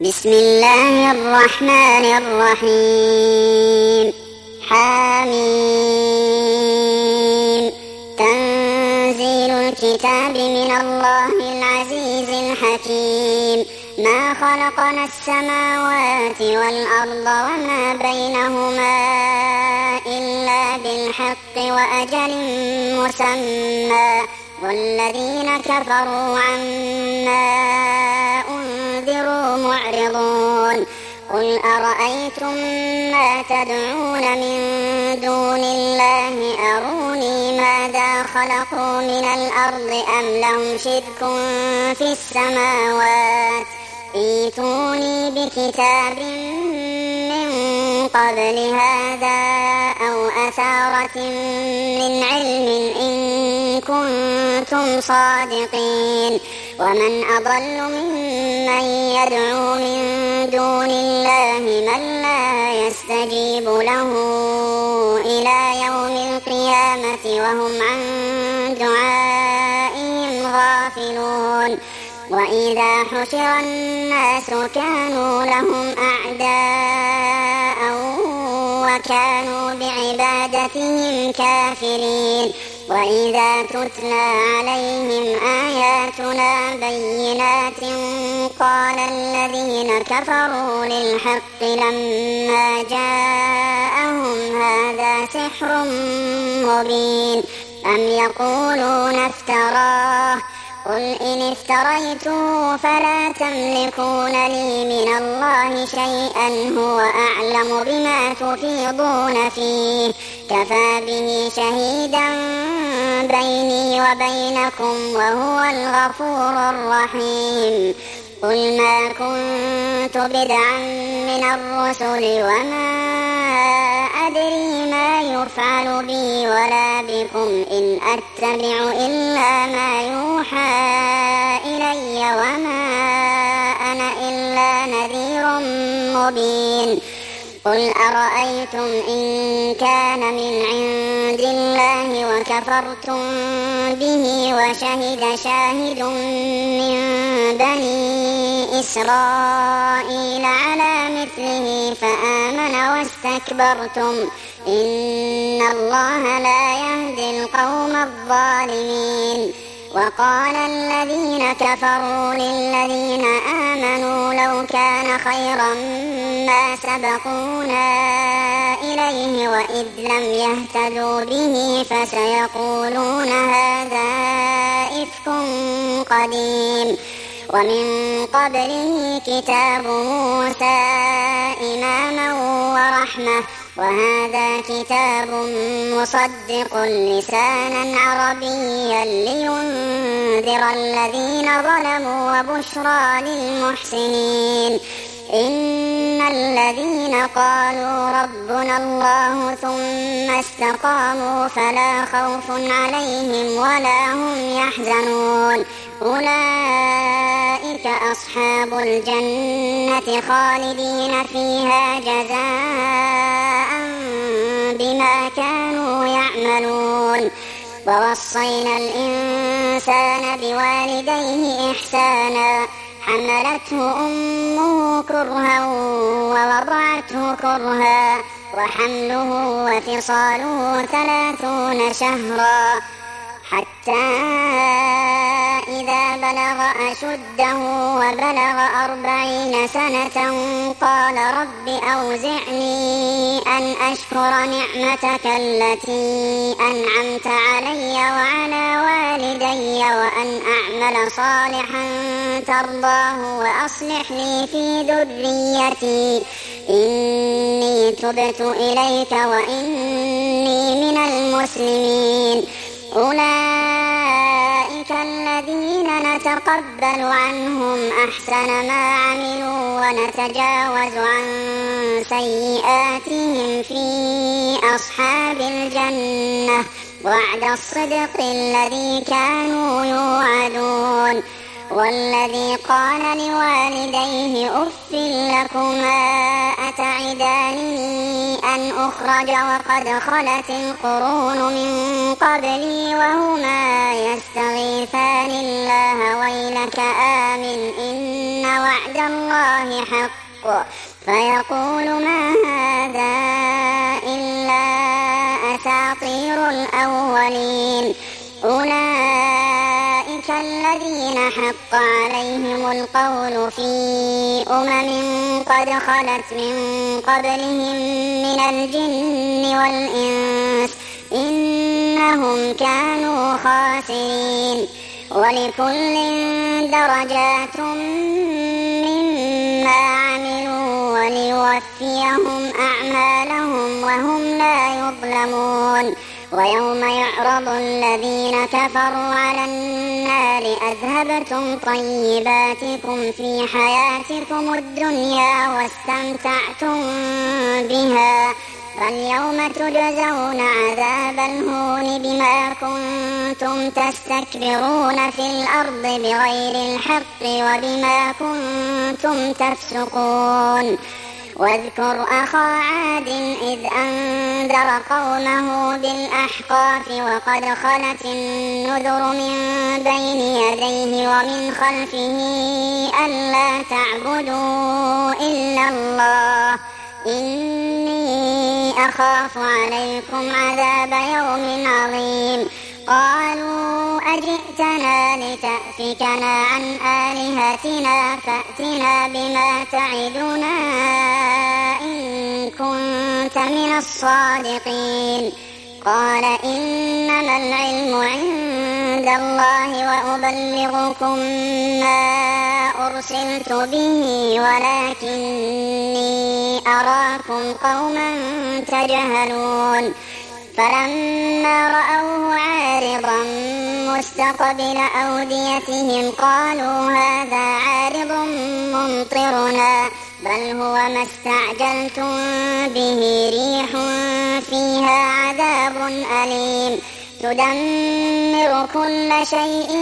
بسم الله الرحمن الرحيم. حميم. تنزيل الكتاب من الله العزيز الحكيم. ما خلقنا السماوات والأرض وما بينهما إلا بالحق وأجل مسمى، والذين كفروا عما أنذروا معرضون. قل أرأيتم ما تدعون من دون الله أروني ماذا خلقوا من الأرض أم لهم شرك في السماوات، ائتوني بكتاب من قبل هذا أو أثارة من علم إن كنتم صادقين. ومن أضل ممن يدعو من دون الله من لا يستجيب له إلى يوم القيامة وهم عن دعائهم غافلون. وإذا حشر الناس كانوا لهم أعداء وكانوا بعبادتهم كافرين. وإذا تتلى عليهم آياتنا بينات قال الذين كفروا للحق لما جاءهم هذا سحر مبين أم يقولون افتراه، قل إن افتريته فلا تملكون لي من الله شيئا هو أعلم بما تفيضون فيه، كفى به شهيدا بيني وبينكم وهو الغفور الرحيم. قل ما كنت بدعا من الرسل وما أدري ما يفعل بي ولا بكم إن أتبع إلا ما يوحى إلي وما أنا إلا نذير مبين. قل أرأيتم إن كان من عند الله وكفرتم به وشهد شاهد من بني إسرائيل على مثله فآمن واستكبرتم إن الله لا يهدي القوم الظالمين. وقال الذين كفروا للذين آمنوا لو كان خيرا ما سبقونا إليه وإذ لم يهتدوا به فسيقولون هذا إفك قديم. ومن قبله كتاب موسى إماما ورحمة، وهذا كتاب مصدق لسانا عربيا لينذر الذين ظلموا وبشرى للمحسنين. إن الذين قالوا ربنا الله ثم استقاموا فلا خوف عليهم ولا هم يحزنون، أولئك أصحاب الجنة خالدين فيها جزاء بما كانوا يعملون. ووصينا الإنسان بوالديه إحسانا، حملته أمه كرها ووضعته كرها وحمله وفصاله 30 شهرا حتى إذا بلغ أشده وبلغ 40 سنة قال رب أوزعني أن أشكر نعمتك التي أنعمت علي وعلى والدي وأن أعمل صالحا ترضاه وأصلح لي في ذريتي إني تبت إليك وإني من المسلمين. أولئك الذين نتقبل عنهم أحسن ما عملوا ونتجاوز عن سيئاتهم في أصحاب الجنة وعد الصدق الذي كانوا يوعدون. والذي قال لوالديه أف لكما أتعدانني أن أخرج وقد خلت القرون من قبلي وهما يستغيثان الله ويلك آمن إن وعد الله حق فيقول ما هذا إلا أساطير الأولين أولئك الذين حق عليهم القول في قد خلت من قبلهم من الجن والإنس إنهم كانوا خاسرين ولكل درجات مما عملوا وليوفيهم أعمالهم وهم لا يظلمون ويوم يعرض الذين كفروا على النار أذهبتم طيباتكم في حياتكم الدنيا واستمتعتم بها فاليوم تجزون عذاب الهون بما كنتم تستكبرون في الأرض بغير الحق وبما كنتم تفسقون واذكر أخا عاد إذ أنذر قومه بالأحقاف وقد خلت النذر من بين يديه ومن خلفه ألا تعبدوا إلا الله إني أخاف عليكم عذاب يوم عظيم قالوا أجئتنا لتأفكنا عن آلهتنا فأتنا بما تعدنا إن كنت من الصادقين قال إنما العلم عند الله وأبلغكم ما أرسلت به ولكني أراكم قوما تجهلون فلما رأوه عارضا مستقبل أوديتهم قالوا هذا عارض ممطرنا بل هو ما استعجلتم به ريح فيها عذاب أليم تدمر كل شيء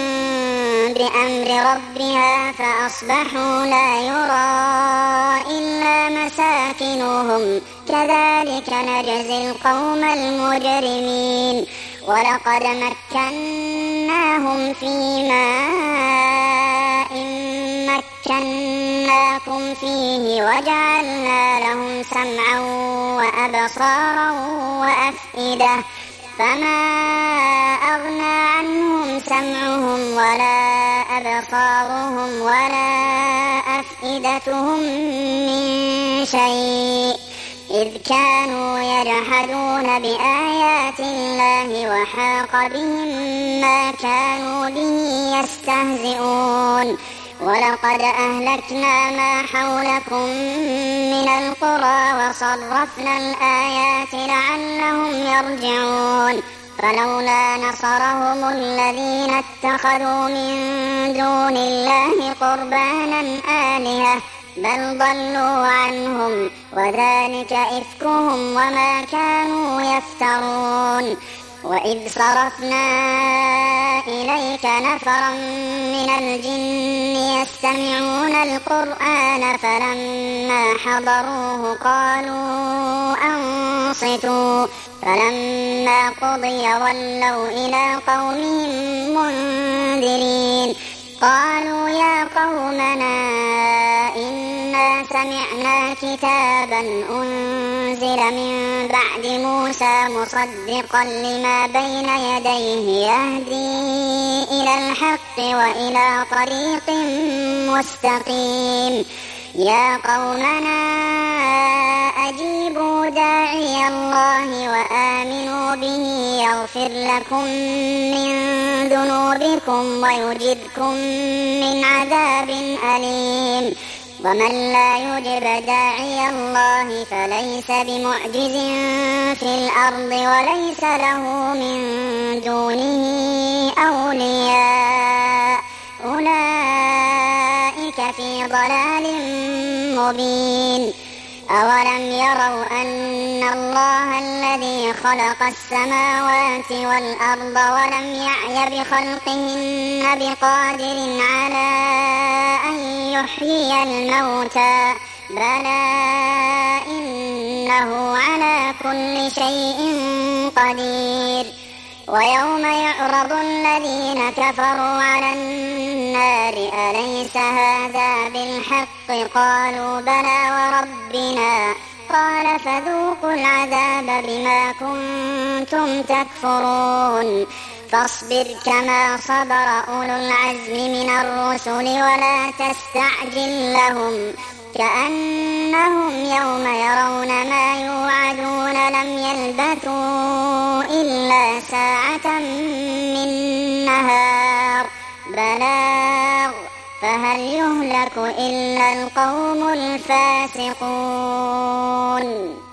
بأمر ربها فأصبحوا لا يرى إلا مساكنهم كذلك نجزي القوم المجرمين ولقد مكناهم في ماء مكناكم فيه وجعلنا لهم سمعا وأبصارا وأفئدة فما أغنى عنهم سمعهم ولا أبصارهم ولا أفئدتهم من شيء إذ كانوا يجحدون بآيات الله وحاق بهم ما كانوا به يستهزئون ولقد أهلكنا ما حولكم من القرى وصرفنا الآيات لعلهم يرجعون فلولا نصرهم الذين اتخذوا من دون الله قربانا آلهة بل ضلوا عنهم وذلك إفكهم وما كانوا يفترون وإذ صرفنا إليك نفرا من الجن يستمعون القرآن فلما حضروه قالوا أنصتوا فلما قضي ولوا إلى قومهم منذرين قالوا يا قومنا إنا سمعنا كتابا أنزل من بعد موسى مصدقا لما بين يديه يهدي إلى الحق وإلى طريق مستقيم يا قومنا أجيبوا داعي الله وآمنوا به يغفر لكم من ذنوبكم ويجركم من عذاب أليم ومن لا يجب داعي الله فليس بمعجز في الأرض وليس له من دونه أولياء أولئك في ضلال مبين أولم يروا أن الله الذي خلق السماوات والأرض ولم يعي بخلقهن بقادر على أن يحيي الموتى بلى إنه على كل شيء قدير ويوم يعرض الذين كفروا على النار أليس هذا بالحق قالوا بلى وربنا قال فذوقوا العذاب بما كنتم تكفرون فاصبر كما صبر أولو العزم من الرسل ولا تستعجل لهم كأنهم يوم يرون ما يوعدون لم يلبثوا إلا ساعة من نهار بلاغ فهل يهلك إلا القوم الفاسقون